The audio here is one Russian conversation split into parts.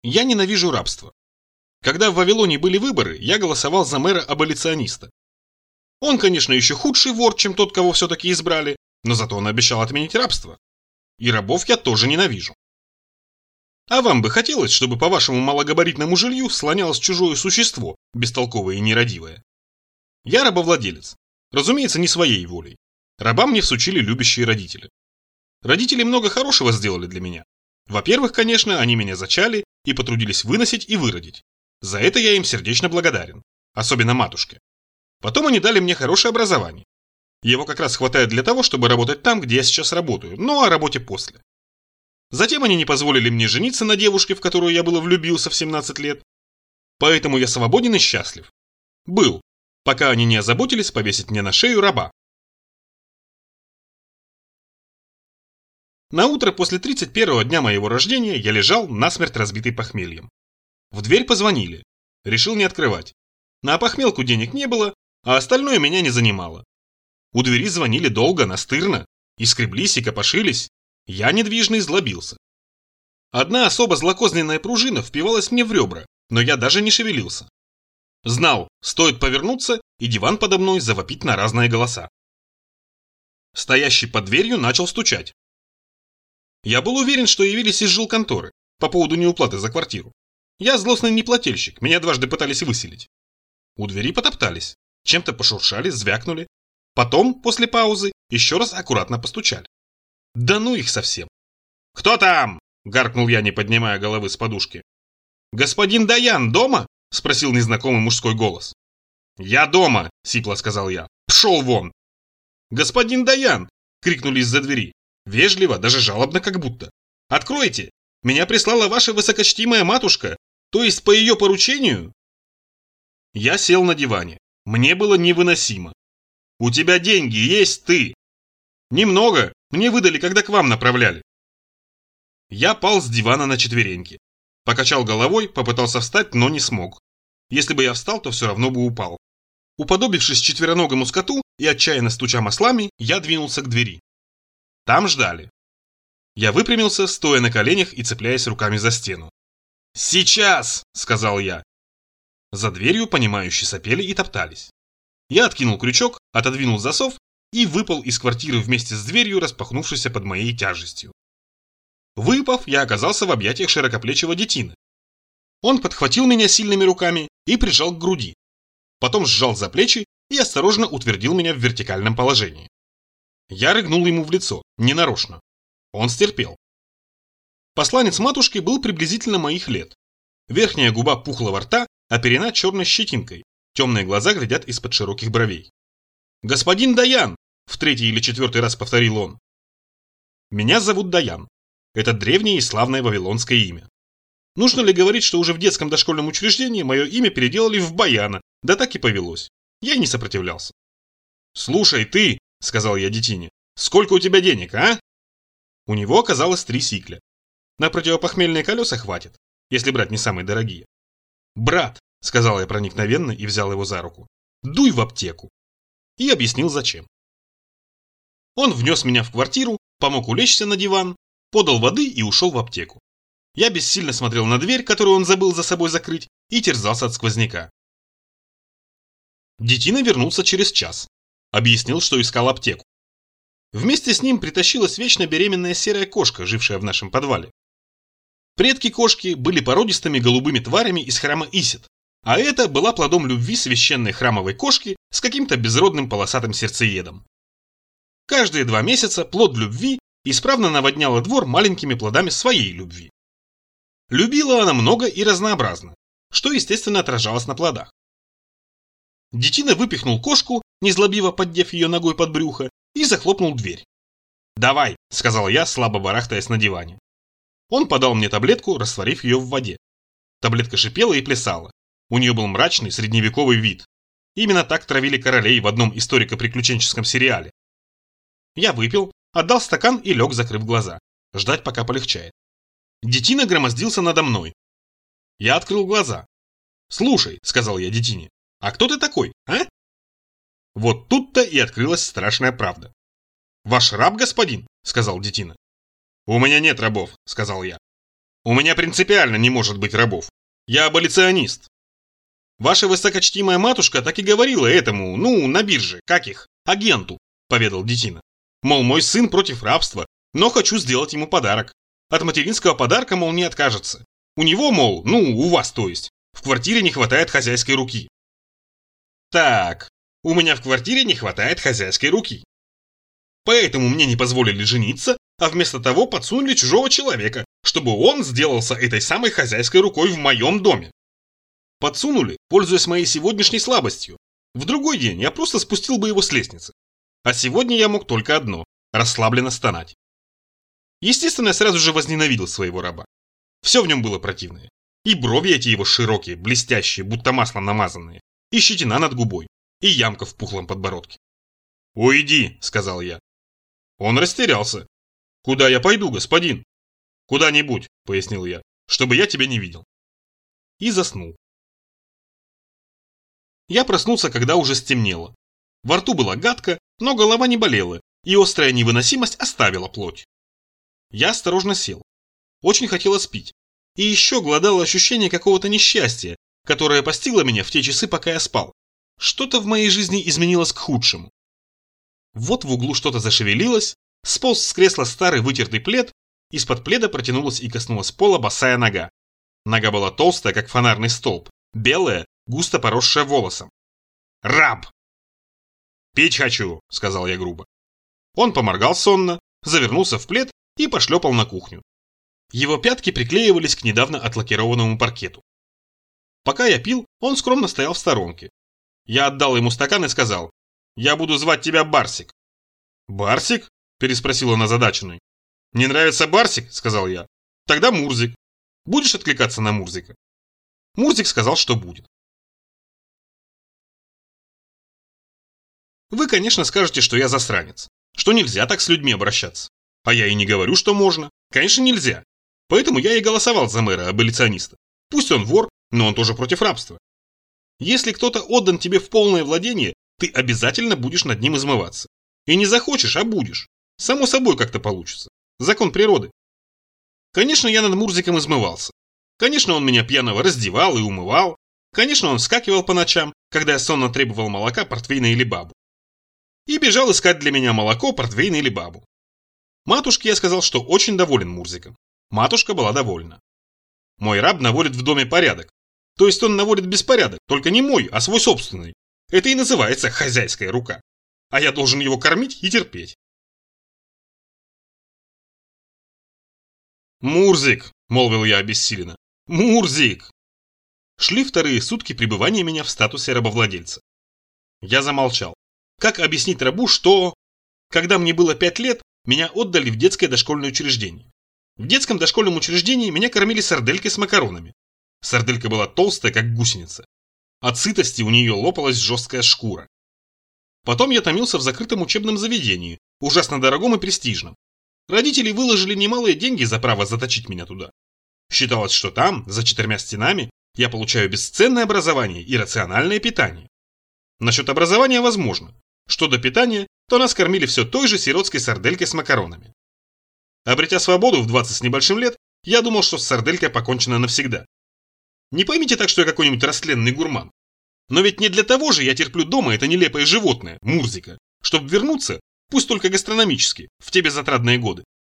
Я ненавижу рабство. Когда в Вавилоне были выборы, я голосовал за мэра-аболициониста. Он, конечно, еще худший вор, чем тот, кого все-таки избрали, но зато он обещал отменить рабство. И рабов я тоже ненавижу. А вам бы хотелось, чтобы по вашему малогабаритному жилью слонялось чужое существо, бестолковое и нерадивое? Я рабовладелец. Разумеется, не своей волей. Раба мне всучили любящие родители. Родители много хорошего сделали для меня. Во-первых, конечно, они меня зачали и потрудились выносить и выродить. За это я им сердечно благодарен. Особенно матушке. Потом они дали мне хорошее образование. Его как раз хватает для того, чтобы работать там, где я сейчас работаю, но о работе после. Затем они не позволили мне жениться на девушке, в которую я было влюбился в 17 лет. Поэтому я свободен и счастлив. Был, пока они не озаботились повесить мне на шею раба. На утро после 31-го дня моего рождения я лежал насмерть разбитый похмельем. В дверь позвонили. Решил не открывать. На опохмелку денег не было, а остальное меня не занимало. У двери звонили долго, настырно, и скреблись, и копошились. Я недвижно злобился. Одна особо злокозненная пружина впивалась мне в ребра, но я даже не шевелился. Знал, стоит повернуться, и диван подо мной завопит на разные голоса. Стоящий под дверью начал стучать. Я был уверен, что явились из жилконторы по поводу неуплаты за квартиру. Я злостный неплательщик, меня дважды пытались выселить. У двери потоптались, чем-то пошуршали, звякнули. Потом, после паузы, еще раз аккуратно постучали. Да ну их совсем. «Кто там?» – гаркнул я, не поднимая головы с подушки. «Господин Даян дома?» – спросил незнакомый мужской голос. «Я дома», – сипло сказал я. «Пшел вон!» «Господин Даян!» – крикнули из-за двери. Вежливо, даже жалобно как будто. «Откройте! Меня прислала ваша высокочтимая матушка, то есть по ее поручению?» Я сел на диване. Мне было невыносимо. «У тебя деньги есть, ты?» «Немного. Мне выдали, когда к вам направляли». Я пал с дивана на четвереньки. Покачал головой, попытался встать, но не смог. Если бы я встал, то все равно бы упал. Уподобившись четвероногому скоту и отчаянно стуча маслами, я двинулся к двери. Там ждали. Я выпрямился, стоя на коленях и цепляясь руками за стену. «Сейчас!» – сказал я. За дверью понимающие сопели и топтались. Я откинул крючок, отодвинул засов и выпал из квартиры вместе с дверью, распахнувшейся под моей тяжестью. Выпав, я оказался в объятиях широкоплечего детины. Он подхватил меня сильными руками и прижал к груди. Потом сжал за плечи и осторожно утвердил меня в вертикальном положении. Я рыгнул ему в лицо, ненарочно. Он стерпел. Посланец матушки был приблизительно моих лет. Верхняя губа пухлого рта оперена черной щетинкой, темные глаза глядят из-под широких бровей. «Господин Даян!» – в третий или четвертый раз повторил он. «Меня зовут Даян. Это древнее и славное вавилонское имя. Нужно ли говорить, что уже в детском дошкольном учреждении мое имя переделали в Баяна, да так и повелось. Я не сопротивлялся. «Слушай, ты!» – сказал я детине. «Сколько у тебя денег, а?» У него оказалось 3 сикля. На противопохмельные колеса хватит, если брать не самые дорогие. «Брат!» – сказал я проникновенно и взял его за руку. «Дуй в аптеку!» И объяснил, зачем. Он внес меня в квартиру, помог улечься на диван, подал воды и ушел в аптеку. Я бессильно смотрел на дверь, которую он забыл за собой закрыть, и терзался от сквозняка. Детина вернулся через час. Объяснил, что искал аптеку. Вместе с ним притащилась вечно беременная серая кошка, жившая в нашем подвале. Предки кошки были породистыми голубыми тварями из храма Исет, а это была плодом любви священной храмовой кошки с каким-то безродным полосатым сердцеедом. Каждые 2 месяца плод любви исправно наводняла двор маленькими плодами своей любви. Любила она много и разнообразно, что, естественно, отражалось на плодах. Детина выпихнул кошку, незлобиво поддев ее ногой под брюхо, и захлопнул дверь. «Давай», — сказал я, слабо барахтаясь на диване. Он подал мне таблетку, растворив ее в воде. Таблетка шипела и плясала. У нее был мрачный средневековый вид. Именно так травили королей в одном историко-приключенческом сериале. Я выпил, отдал стакан и лег, закрыв глаза. Ждать, пока полегчает. Детина громоздился надо мной. Я открыл глаза. «Слушай», — сказал я детине, — «а кто ты такой, а?» Вот тут-то и открылась страшная правда. «Ваш раб, господин?» — сказал детина. «У меня нет рабов», — сказал я. У меня принципиально не может быть рабов. Я аболиционист. Ваша высокочтимая матушка так и говорила этому, на бирже, как их, агенту, поведал детина. Мол, мой сын против рабства, но хочу сделать ему подарок. От материнского подарка, мол, не откажется. У него, мол, у вас то есть, в квартире не хватает хозяйской руки. Так, у меня в квартире не хватает хозяйской руки. Поэтому мне не позволили жениться, а вместо того подсунули чужого человека, чтобы он сделался этой самой хозяйской рукой в моем доме. Подсунули, пользуясь моей сегодняшней слабостью. В другой день я просто спустил бы его с лестницы. А сегодня я мог только одно – расслабленно стонать. Естественно, я сразу же возненавидел своего раба. Все в нем было противное. И брови эти его широкие, блестящие, будто маслом намазанные, и щетина над губой, и ямка в пухлом подбородке. «Уйди», – сказал я. Он растерялся. «Куда я пойду, господин?» «Куда-нибудь», – пояснил я, – «чтобы я тебя не видел». И заснул. Я проснулся, когда уже стемнело. Во рту было гадко, но голова не болела, и острая невыносимость оставила плоть. Я осторожно сел. Очень хотелось пить. И еще голодало ощущение какого-то несчастья, которое постигло меня в те часы, пока я спал. Что-то в моей жизни изменилось к худшему. Вот в углу что-то зашевелилось, сполз с кресла старый вытертый плед, из-под пледа протянулась и коснулась пола босая нога. Нога была толстая, как фонарный столб, белая, густо поросшая волосом. «Раб!» «Пить хочу», — сказал я грубо. Он поморгал сонно, завернулся в плед и пошлепал на кухню. Его пятки приклеивались к недавно отлакированному паркету. Пока я пил, он скромно стоял в сторонке. Я отдал ему стакан и сказал: «Я буду звать тебя Барсик». «Барсик?» – переспросил он озадаченный. «Не нравится Барсик?» – сказал я. «Тогда Мурзик. Будешь откликаться на Мурзика?» Мурзик сказал, что будет. Вы, конечно, скажете, что я засранец, что нельзя так с людьми обращаться. А я и не говорю, что можно. Конечно, нельзя. Поэтому я и голосовал за мэра-аболициониста. Пусть он вор, но он тоже против рабства. Если кто-то отдан тебе в полное владение, ты обязательно будешь над ним измываться. И не захочешь, а будешь. Само собой как-то получится. Закон природы. Конечно, я над Мурзиком измывался. Конечно, он меня пьяного раздевал и умывал. Конечно, он вскакивал по ночам, когда я сонно требовал молока, портвейна или бабу. И бежал искать для меня молоко, портвейн или бабу. Матушке я сказал, что очень доволен Мурзиком. Матушка была довольна. Мой раб наводит в доме порядок. То есть он наводит беспорядок, только не мой, а свой собственный. Это и называется хозяйская рука. А я должен его кормить и терпеть. «Мурзик!» – молвил я обессиленно. «Мурзик!» Шли вторые сутки пребывания меня в статусе рабовладельца. Я замолчал. Как объяснить рабу, что... Когда мне было 5 лет, меня отдали в детское дошкольное учреждение. В детском дошкольном учреждении меня кормили сарделькой с макаронами. Сарделька была толстая, как гусеница. От сытости у нее лопалась жесткая шкура. Потом я томился в закрытом учебном заведении, ужасно дорогом и престижном. Родители выложили немалые деньги за право заточить меня туда. Считалось, что там, за 4 стенами, я получаю бесценное образование и рациональное питание. Насчет образования возможно. Что до питания, то нас кормили все той же сиротской сарделькой с макаронами. Обретя свободу в 20 с небольшим лет, я думал, что с сарделькой покончено навсегда. Не поймите так, что я какой-нибудь растленный гурман. Но ведь не для того же я терплю дома это нелепое животное, Мурзика, чтобы вернуться, пусть только гастрономически, в те безотрадные годы.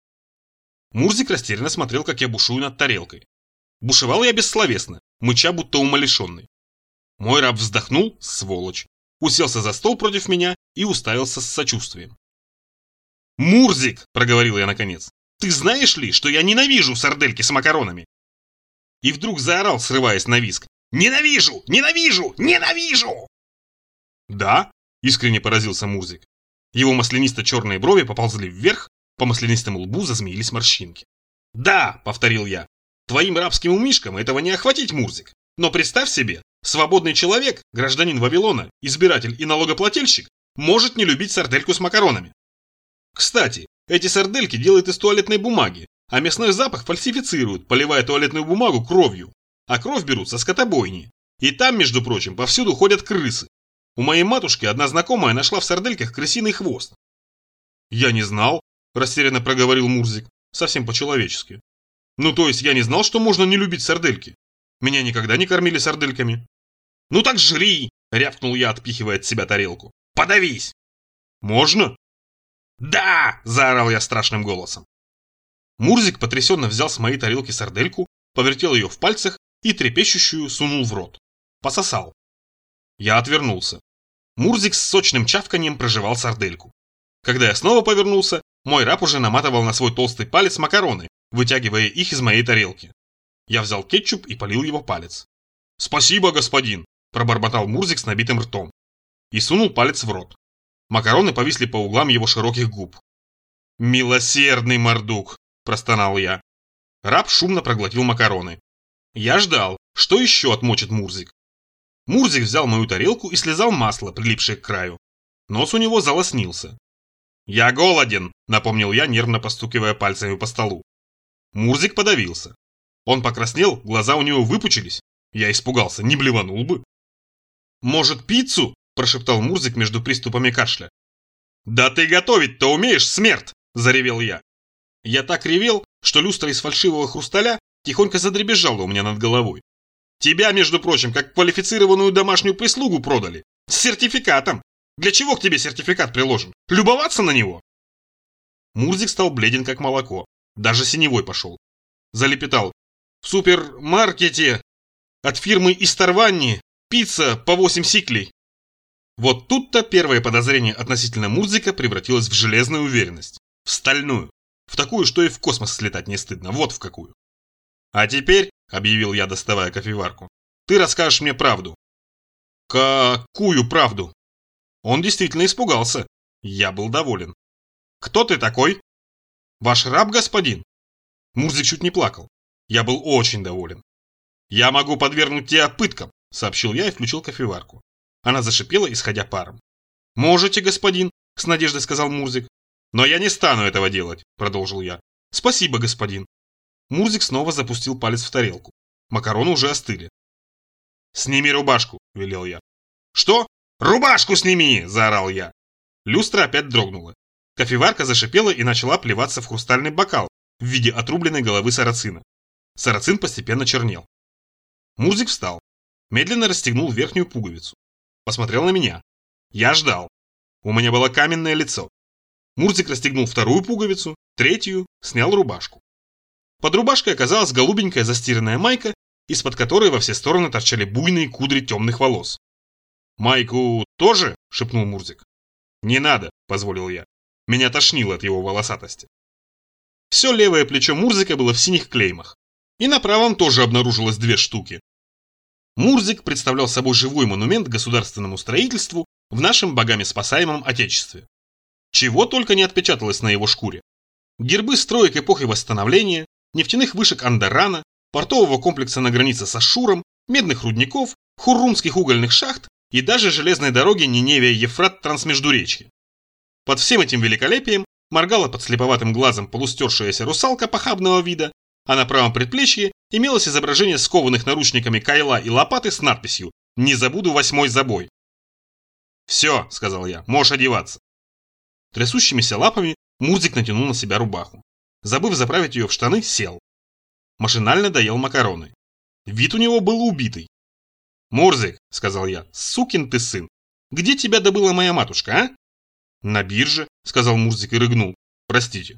Мурзик растерянно смотрел, как я бушую над тарелкой. Бушевал я бессловесно, мыча будто умалишенный. Мой раб вздохнул, сволочь, уселся за стол против меня и уставился с сочувствием. «Мурзик!» – проговорил я наконец. «Ты знаешь ли, что я ненавижу сардельки с макаронами?» И вдруг заорал, срываясь на визг. «Ненавижу! Ненавижу! Ненавижу!» «Да?» – искренне поразился Мурзик. Его маслянисто-черные брови поползли вверх, по маслянистому лбу зазмеились морщинки. «Да!» – повторил я. «Твоим рабским умишкам этого не охватить, Мурзик. Но представь себе, свободный человек, гражданин Вавилона, избиратель и налогоплательщик, может не любить сардельку с макаронами. Кстати, эти сардельки делают из туалетной бумаги, а мясной запах фальсифицируют, поливая туалетную бумагу кровью. А кровь берут со скотобойни. И там, между прочим, повсюду ходят крысы. У моей матушки одна знакомая нашла в сардельках крысиный хвост». «Я не знал», – растерянно проговорил Мурзик, совсем по-человечески. Ну, то есть я не знал, что можно не любить сардельки. Меня никогда не кормили сардельками. Ну так жри, рявкнул я, отпихивая от себя тарелку. Подавись. Можно? Да, заорал я страшным голосом. Мурзик потрясенно взял с моей тарелки сардельку, повертел ее в пальцах и трепещущую сунул в рот. Пососал. Я отвернулся. Мурзик с сочным чавканьем прожевал сардельку. Когда я снова повернулся, мой раб уже наматывал на свой толстый палец макароны, вытягивая их из моей тарелки. Я взял кетчуп и полил его палец. «Спасибо, господин!» – пробормотал Мурзик с набитым ртом. И сунул палец в рот. Макароны повисли по углам его широких губ. «Милосердный мордук!» – простонал я. Раб шумно проглотил макароны. Я ждал, что еще отмочит Мурзик. Мурзик взял мою тарелку и слезал масло, прилипшее к краю. Нос у него залоснился. «Я голоден!» – напомнил я, нервно постукивая пальцами по столу. Мурзик подавился. Он покраснел, глаза у него выпучились. Я испугался, не блеванул бы. «Может, пиццу?» – прошептал Мурзик между приступами кашля. «Да ты готовить-то умеешь, смерть!» – заревел я. Я так ревел, что люстра из фальшивого хрусталя тихонько задребезжала у меня над головой. «Тебя, между прочим, как квалифицированную домашнюю прислугу продали. С сертификатом. Для чего к тебе сертификат приложен? Любоваться на него?» Мурзик стал бледен, как молоко. Даже синевой пошел. Залепетал. «В супермаркете от фирмы Истарванни пицца по 8 сиклей». Вот тут-то первое подозрение относительно Мурзика превратилось в железную уверенность. В стальную. В такую, что и в космос слетать не стыдно. Вот в какую. «А теперь», — объявил я, доставая кофеварку, — «ты расскажешь мне правду». «Какую правду?» Он действительно испугался. Я был доволен. «Кто ты такой?» «Ваш раб, господин». Мурзик чуть не плакал. Я был очень доволен. «Я могу подвергнуть тебя пыткам», — сообщил я и включил кофеварку. Она зашипела, исходя паром. «Можете, господин», — с надеждой сказал Мурзик. «Но я не стану этого делать», — продолжил я. «Спасибо, господин». Мурзик снова запустил палец в тарелку. Макароны уже остыли. «Сними рубашку», — велел я. «Что? Рубашку сними!» – заорал я. Люстра опять дрогнула. Кофеварка зашипела и начала плеваться в хрустальный бокал в виде отрубленной головы сарацина. Сарацин постепенно чернел. Мурзик встал. Медленно расстегнул верхнюю пуговицу. Посмотрел на меня. Я ждал. У меня было каменное лицо. Мурзик расстегнул вторую пуговицу, третью, снял рубашку. Под рубашкой оказалась голубенькая застиранная майка, из-под которой во все стороны торчали буйные кудри темных волос. «Майку тоже?» – шепнул Мурзик. «Не надо», – позволил я. Меня тошнило от его волосатости. Все левое плечо Мурзика было в синих клеймах. И на правом тоже обнаружилось 2 штуки. Мурзик представлял собой живой монумент государственному строительству в нашем богами спасаемом Отечестве. Чего только не отпечаталось на его шкуре. Гербы строек эпохи Восстановления, нефтяных вышек Андарана, портового комплекса на границе с Ашшуром, медных рудников, хуррумских угольных шахт и даже железной дороги Ниневия-Ефрат-Трансмеждуречье. Под всем этим великолепием моргала под слеповатым глазом полустершаяся русалка похабного вида, а на правом предплечье имелось изображение скованных наручниками кайла и лопаты с надписью «Не забуду 8-й забой». «Все», — сказал я, — «можешь одеваться». Трясущимися лапами Мурзик натянул на себя рубаху. Забыв заправить ее в штаны, сел. Машинально доел макароны. Вид у него был убитый. «Мурзик», — сказал я, — «сукин ты сын, где тебя добыла моя матушка, а?» «На бирже», — сказал Мурзик и рыгнул. «Простите».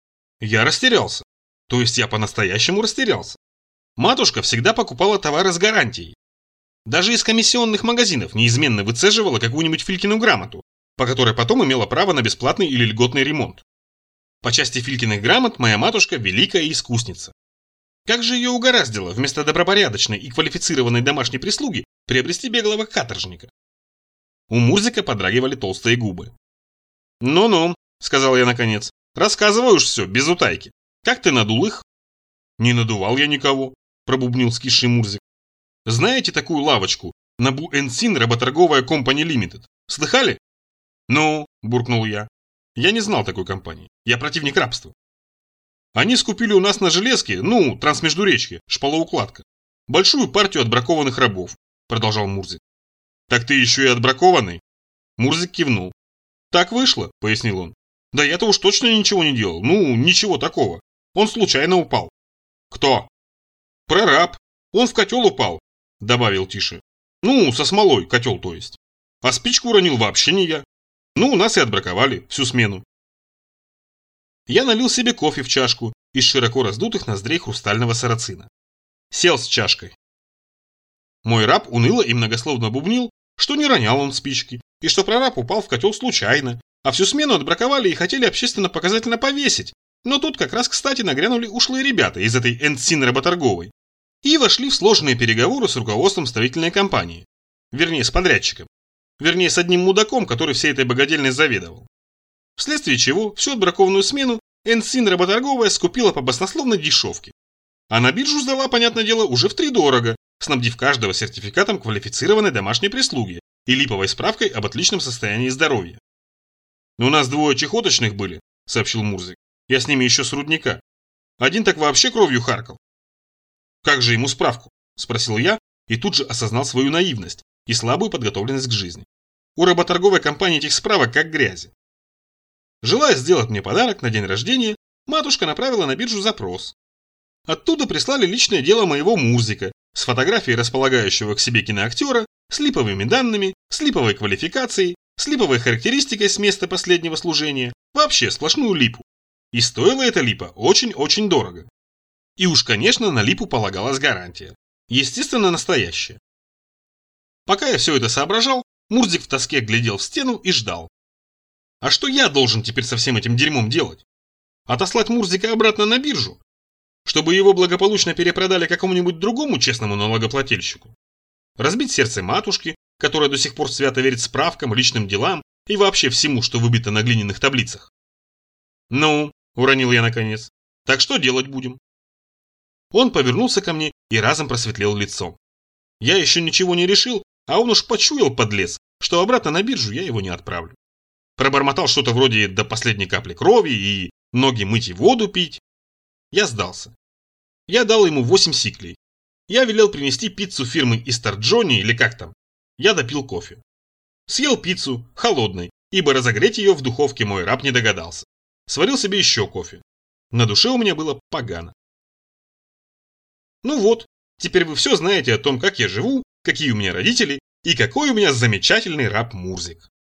Я растерялся. То есть я по-настоящему растерялся. Матушка всегда покупала товары с гарантией. Даже из комиссионных магазинов неизменно выцеживала какую-нибудь Филькину грамоту, по которой потом имела право на бесплатный или льготный ремонт. По части Филькиных грамот моя матушка великая искусница. Как же ее угораздило вместо добропорядочной и квалифицированной домашней прислуги приобрести беглого каторжника? У Мурзика подрагивали толстые губы. «Ну-ну», — сказал я наконец, — «рассказывай уж все, без утайки. Как ты надул их?» «Не надувал я никого», — пробубнил скисший Мурзик. «Знаете такую лавочку? Набу Энсин Работорговая Компани Лимитед. Слыхали?» «Ну», — буркнул я. Я не знал такой компании. Я противник рабства. «Они скупили у нас на железке, Трансмеждуречье, шпалоукладка, большую партию отбракованных рабов», — продолжал Мурзик. «Так ты еще и отбракованный?» Мурзик кивнул. «Так вышло», — пояснил он. «Да я-то уж точно ничего не делал, ничего такого. Он случайно упал». Кто? Прораб. Он в котел упал, добавил тише. Ну, со смолой, котел то есть. А спичку уронил вообще не я. Ну, нас и отбраковали всю смену. Я налил себе кофе в чашку из широко раздутых ноздрей хрустального сарацина. Сел с чашкой. Мой раб уныло и многословно бубнил, что не ронял он спички, и что прораб упал в котел случайно, а всю смену отбраковали и хотели общественно-показательно повесить. Но тут как раз кстати нагрянули ушлые ребята из этой Энсин работорговой и вошли в сложные переговоры с руководством строительной компании. Вернее, с подрядчиком. Вернее, с одним мудаком, который всей этой богадельной заведовал. Вследствие чего всю отбракованную смену Энсин работорговая скупила по баснословной дешевке. А на биржу сдала, понятное дело, уже втридорого, снабдив каждого сертификатом квалифицированной домашней прислуги и липовой справкой об отличном состоянии здоровья. «У нас 2 чехоточных были», — сообщил Мурзик. «Я с ними еще с рудника. Один так вообще кровью харкал». «Как же ему справку?» — спросил я и тут же осознал свою наивность и слабую подготовленность к жизни. У работорговой компании этих справок как грязи. Желая сделать мне подарок на день рождения, матушка направила на биржу запрос. Оттуда прислали личное дело моего Мурзика с фотографией располагающего к себе киноактера, с липовыми данными, с липовой квалификацией, с липовой характеристикой с места последнего служения, вообще сплошную липу. И стоила эта липа очень-очень дорого. И уж, конечно, на липу полагалась гарантия. Естественно, настоящая. Пока я все это соображал, Мурзик в тоске глядел в стену и ждал. А что я должен теперь со всем этим дерьмом делать? Отослать Мурзика обратно на биржу? Чтобы его благополучно перепродали какому-нибудь другому честному налогоплательщику? Разбить сердце матушки, которая до сих пор свято верит справкам, личным делам и вообще всему, что выбито на глиняных таблицах? «Ну», — уронил я наконец, — «так что делать будем?» Он повернулся ко мне и разом просветлел лицом. Я еще ничего не решил, а он уж почуял, подлец, что обратно на биржу я его не отправлю. Пробормотал что-то вроде «до последней капли крови» и «ноги мыть и воду пить». Я сдался. Я дал ему 8 сиклей. Я велел принести пиццу фирмы Истер Джонни или как там. Я допил кофе. Съел пиццу, холодной, ибо разогреть ее в духовке мой раб не догадался. Сварил себе еще кофе. На душе у меня было погано. Ну вот, теперь вы все знаете о том, как я живу, какие у меня родители и какой у меня замечательный раб Мурзик.